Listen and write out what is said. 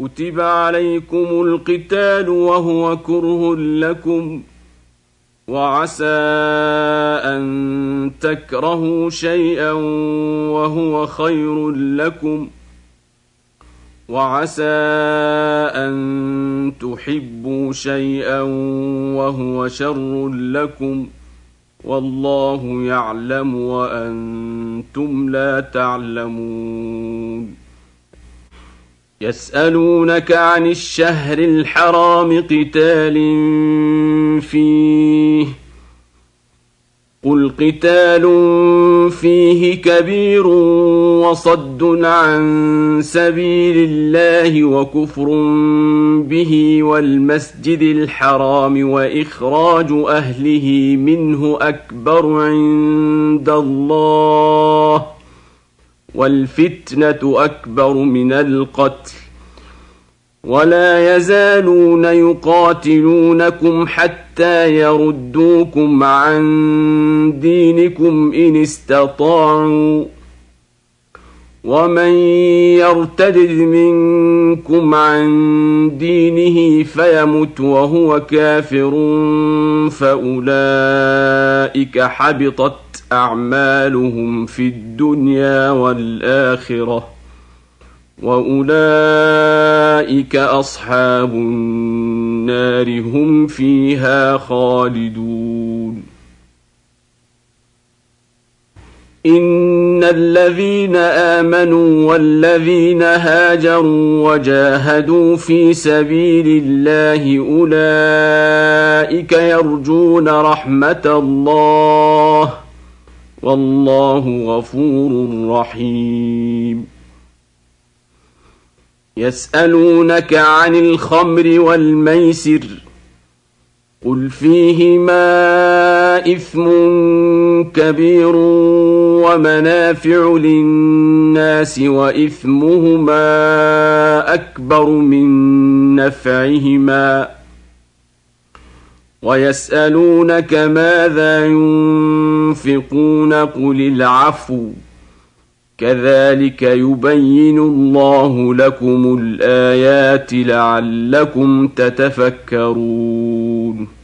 كتب عليكم القتال وهو كره لكم وعسى أن تكرهوا شيئا وهو خير لكم وعسى أن تحبوا شيئا وهو شر لكم والله يعلم وأنتم لا تعلمون. يسألونك عن الشهر الحرام قتال فيه قل قتال فيه كبير وصد عن سبيل الله وكفر به والمسجد الحرام وإخراج أهله منه أكبر عند الله والفتنة أكبر من القتل ولا يزالون يقاتلونكم حتى يردوكم عن دينكم إن استطاعوا ومن يرتد منكم عن دينه فيمت وهو كافر فأولئك حبطت أعمالهم في الدنيا والآخرة وأولئك أصحاب النار هم فيها خالدون. إن الذين آمنوا والذين هاجروا وجاهدوا في سبيل الله أولئك يرجون رحمة الله والله غفور رحيم. يسألونك عن الخمر والميسر قل فيهما إثم كبير ومنافع للناس وإثمهما أكبر من نفعهما ويسألونك ماذا ينفقون قل العفو كذلك يبين الله لكم الآيات لعلكم تتفكرون.